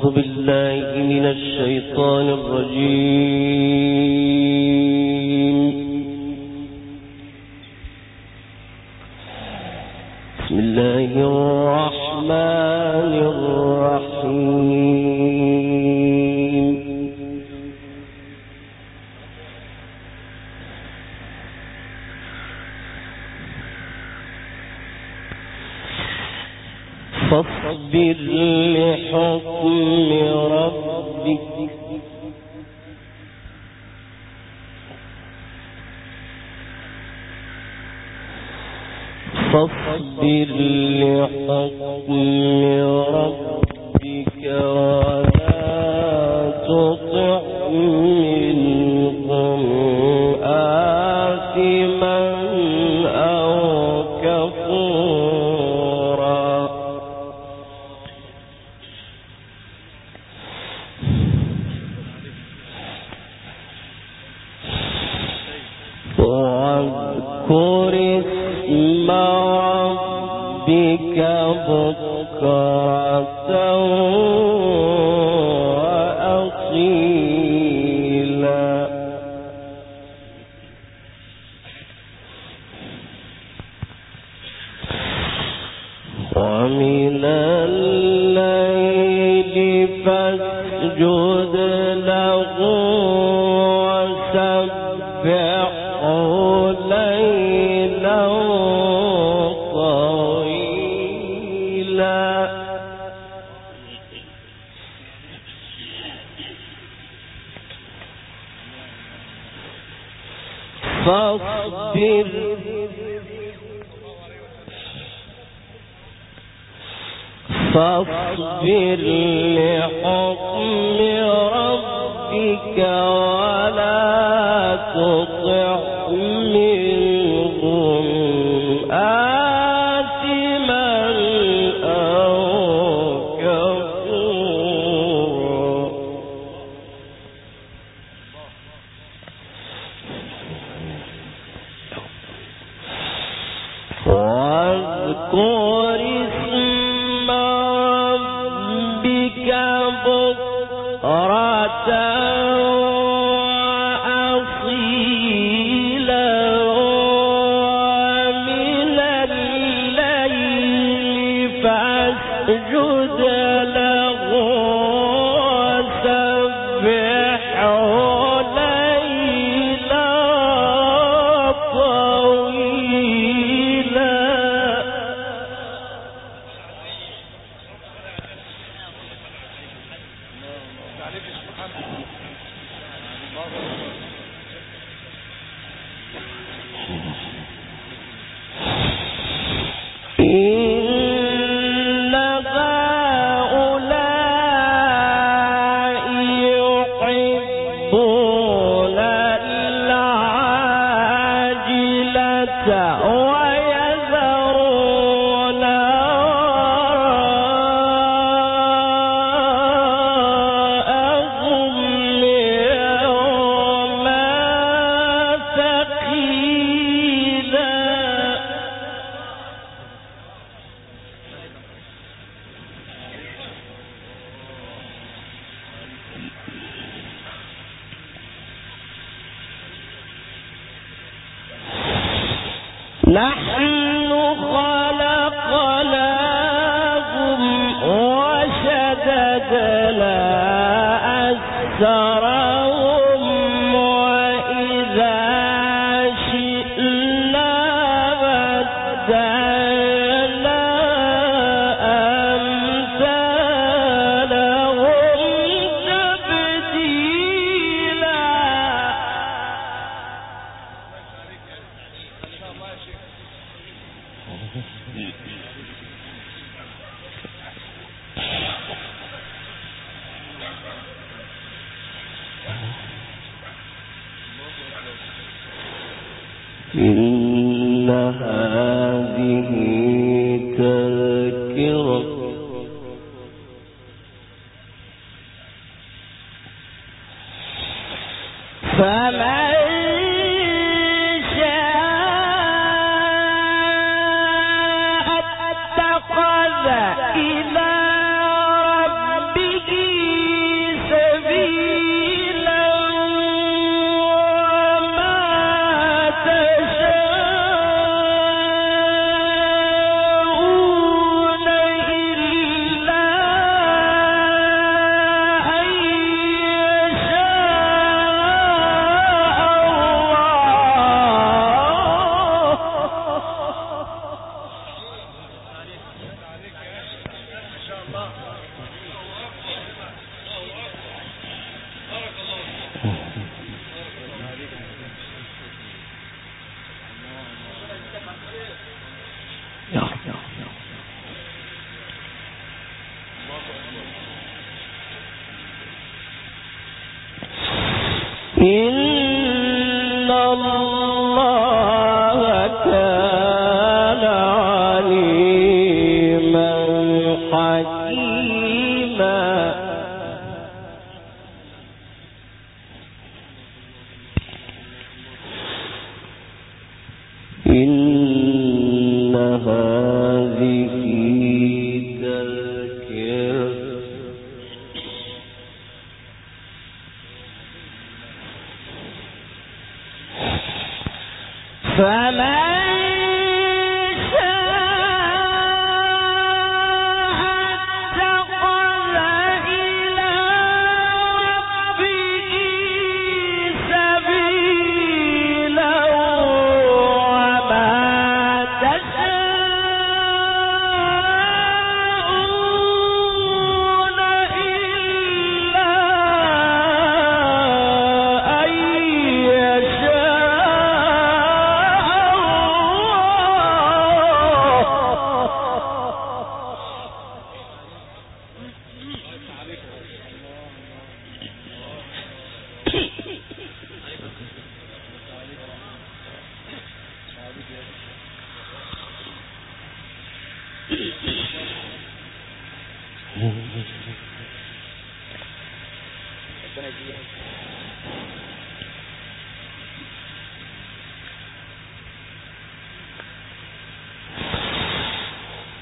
أعوذ بالله من الشيطان الرجيم. بسم الله الرحمن الرحيم. فاصبر لحكم ربك ولا تطع منهم آثما أو كفورا. واذكر اسم ربك بكرة وأصيلا. ومن الليل فاسجد له وسبحه ليلا طويلا. فاصبر لحكم ربك ولا تطع منهم آثما أو كفورا. واذكر اسم ربك بكرة وأصيلا. ومن الليل فاسجد له وسبحه ليلا طويلا. إن هؤلاء يحبون العاجلة ويذرون وراءهم يوما ثقيلا. نحن خلقناهم وشددنا أسرهم وإذا شئنا بدلنا أمثالهم تبديلا. إن هذه تذكرة فمن شاء اتخذ إلى ربه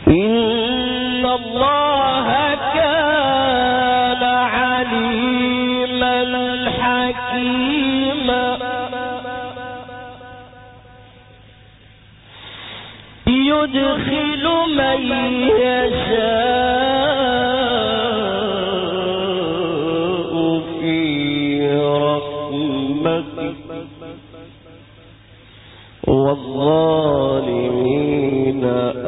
إن الله كان عليما حكيما يدخل من يشاء في رحمته والظالمين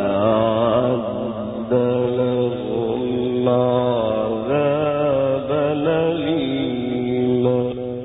أعد لهم عذابا أليما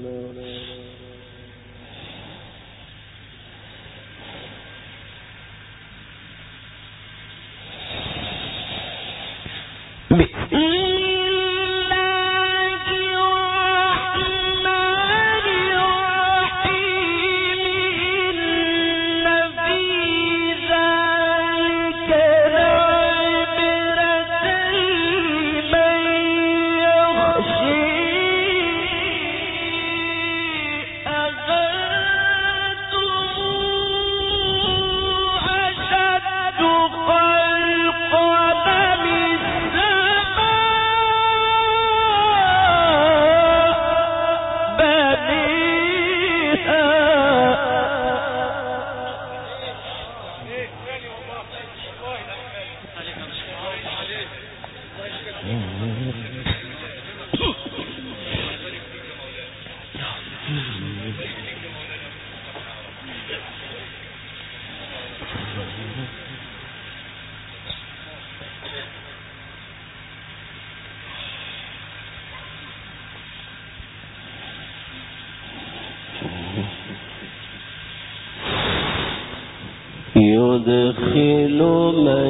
يدخل من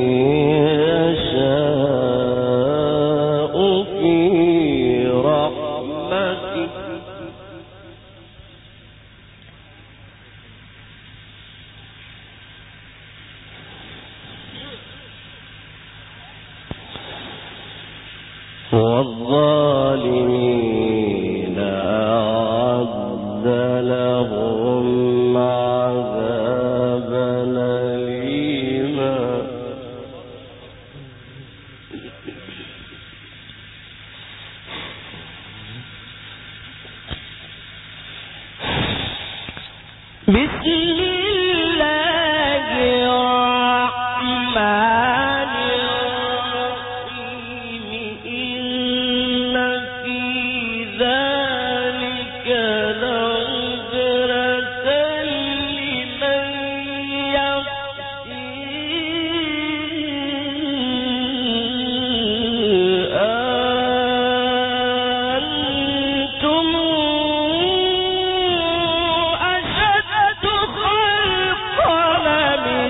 يشاء في رحمته والظالمين أعد لهم عذابا أليما بسم الله الرحمن الرحيم إن في ذلك لعبرة لمن يخشى أنتم أشد خلقا من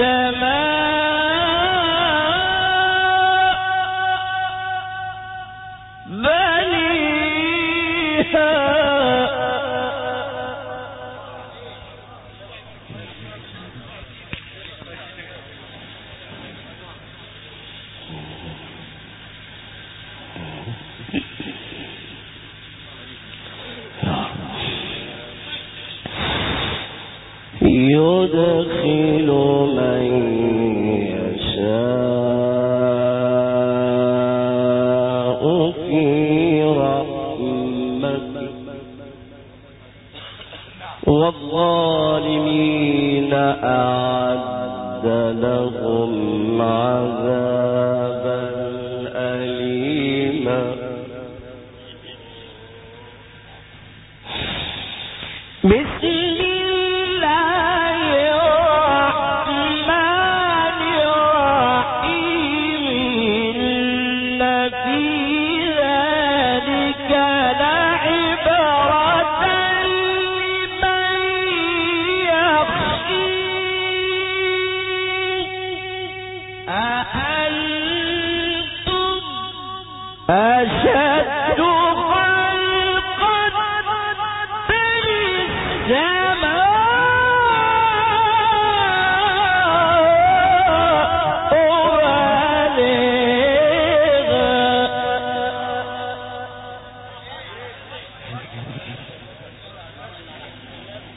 السماء بنيها يدخل من يشاء في رحمته والظالمين أعد لهم عذابا أليما بسم الله الرحمن الرحيم إن في ذلك لعبرة لمن يخشى أأنتم أشد خلقا من السماء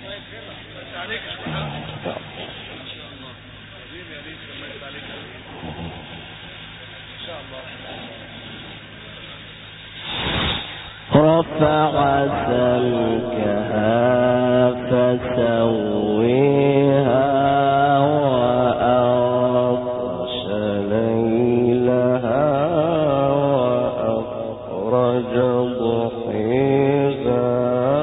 بنيها فسويها وأغطش ليلها وأخرج ضحيها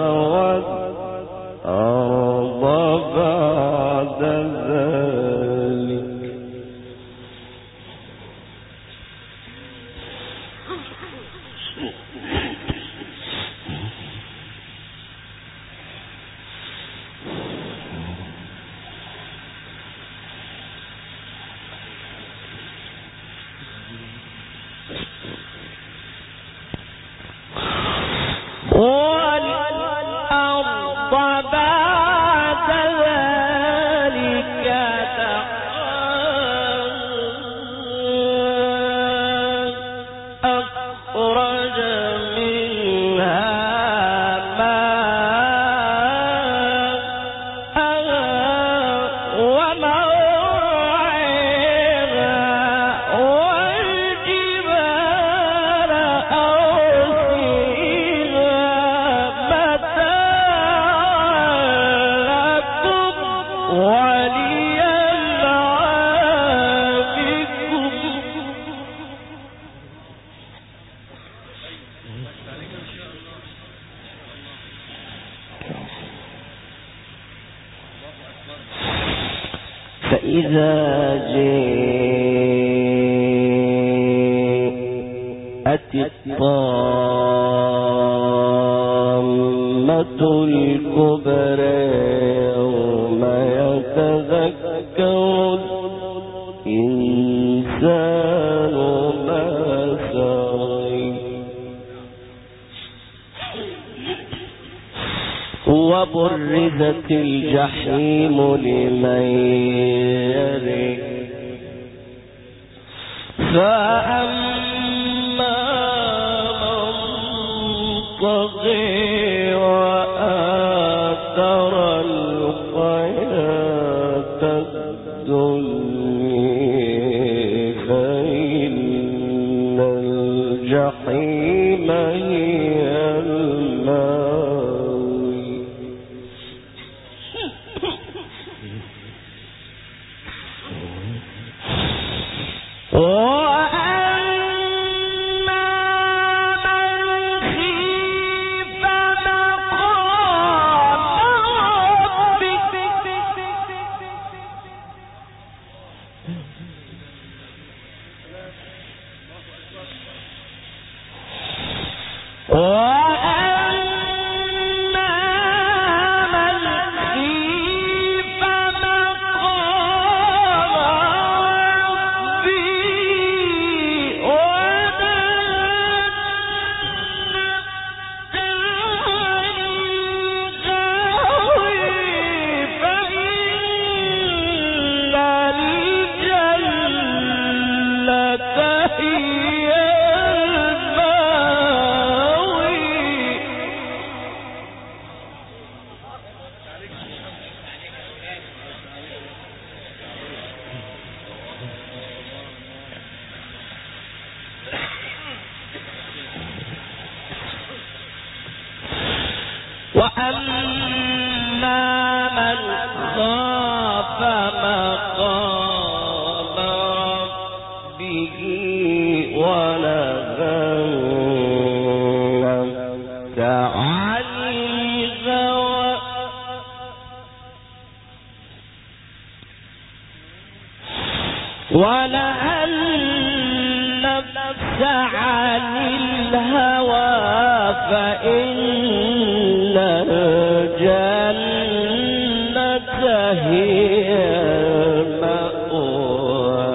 والأرض بعد ذلك فإذا جاءت الطامة الكبرى يوم يتذكر الإنسان ما سعى وبرزت الجحيم لمن يرى فأما من طغى وآثر الحياة الدنيا فإن الجحيم هي المأوى وأما من خاف مقام ربه ونهى النفس عن الهوى عن الهوى فإن الجنة هي المأوى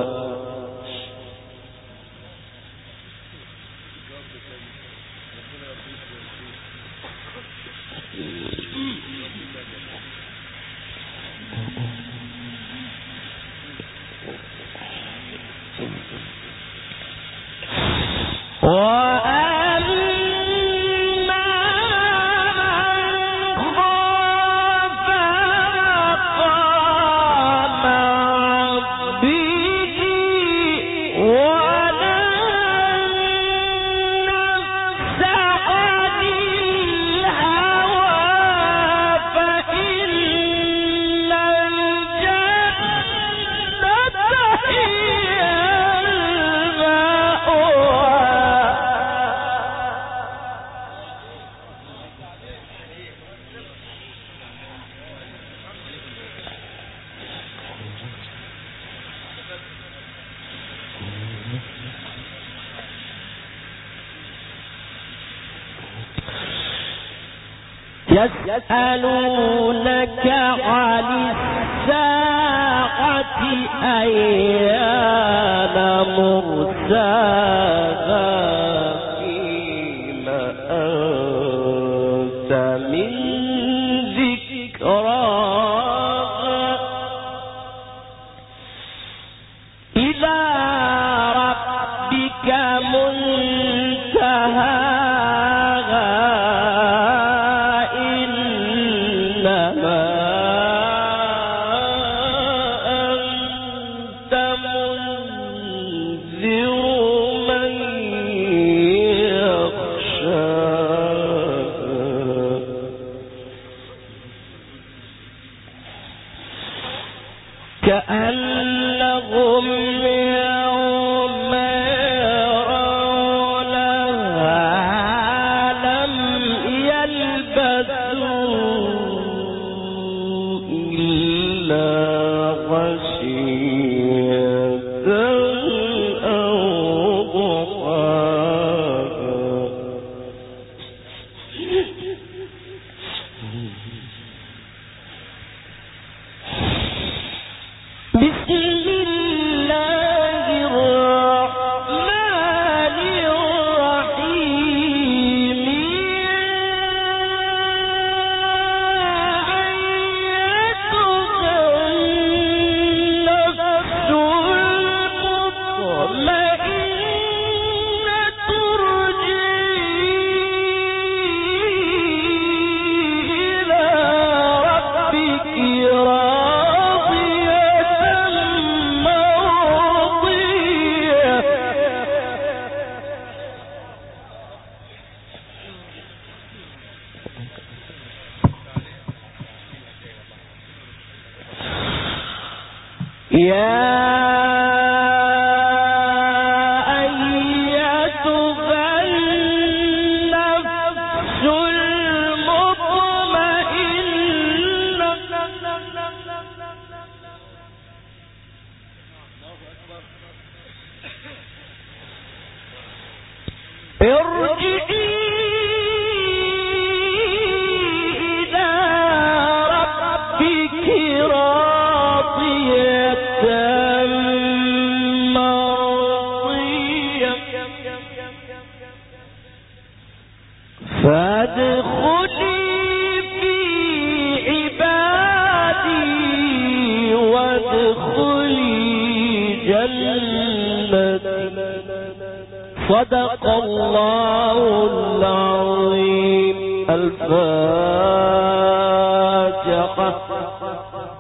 يسألونك عن الساعة أيان مرساها فيما أنت من ذكراها إلى ربك منتهاها كأنهم يوم يرونها لم يلبثوا إلا غشية أو ضحاها بسم الله الرحمن الرحيم أيتها النفس المطمئنة ارجعي إلى ربك يا أيتها النفس المطمئنة ارجعي إلى ربك فادخلي في عبادي وادخلي جنتي صدق الله العظيم. الفاتحة.